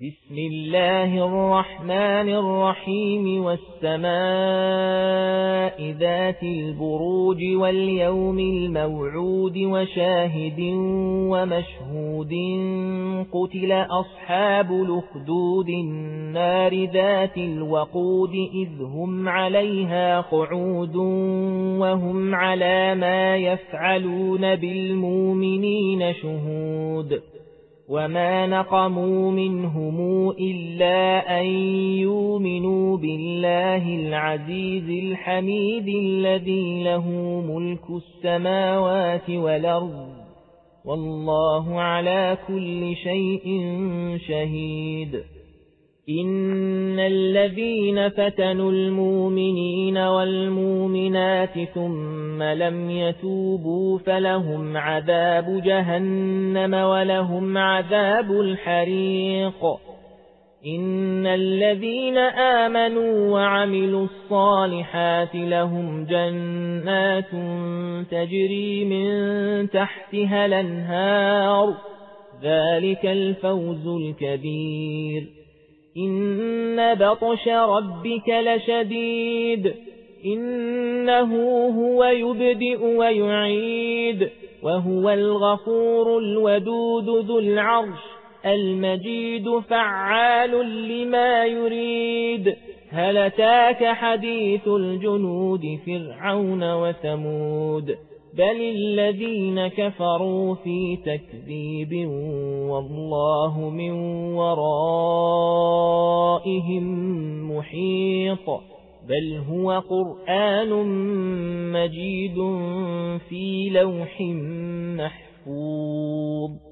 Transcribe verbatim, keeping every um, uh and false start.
بسم الله الرحمن الرحيم والسماء ذات البروج واليوم الموعود وشاهد ومشهود قتل أصحاب الأخدود النار ذات الوقود إذ هم عليها قعود وهم على ما يفعلون بالمؤمنين شهود وما نقموا منهم إلا أن يؤمنوا بالله العزيز الحميد الذي له ملك السماوات والأرض والله على كل شيء شهيد. إن الذين فتنوا المؤمنين والمؤمنات ثم لم يتوبوا فلهم عذاب جهنم ولهم عذاب الحريق. إن الذين آمنوا وعملوا الصالحات لهم جنات تجري من تحتها الأنهار ذلك الفوز الكبير. إن بطش ربك لشديد إنه هو يبدئ ويعيد وهو الغفور الودود ذو العرش المجيد فعال لما يريد. هل أتاك حديث الجنود فرعون وثمود بل الذين كفروا في تكذيب والله من ورائهم محيط. بل هو قرآن مجيد في لوح محفوظ.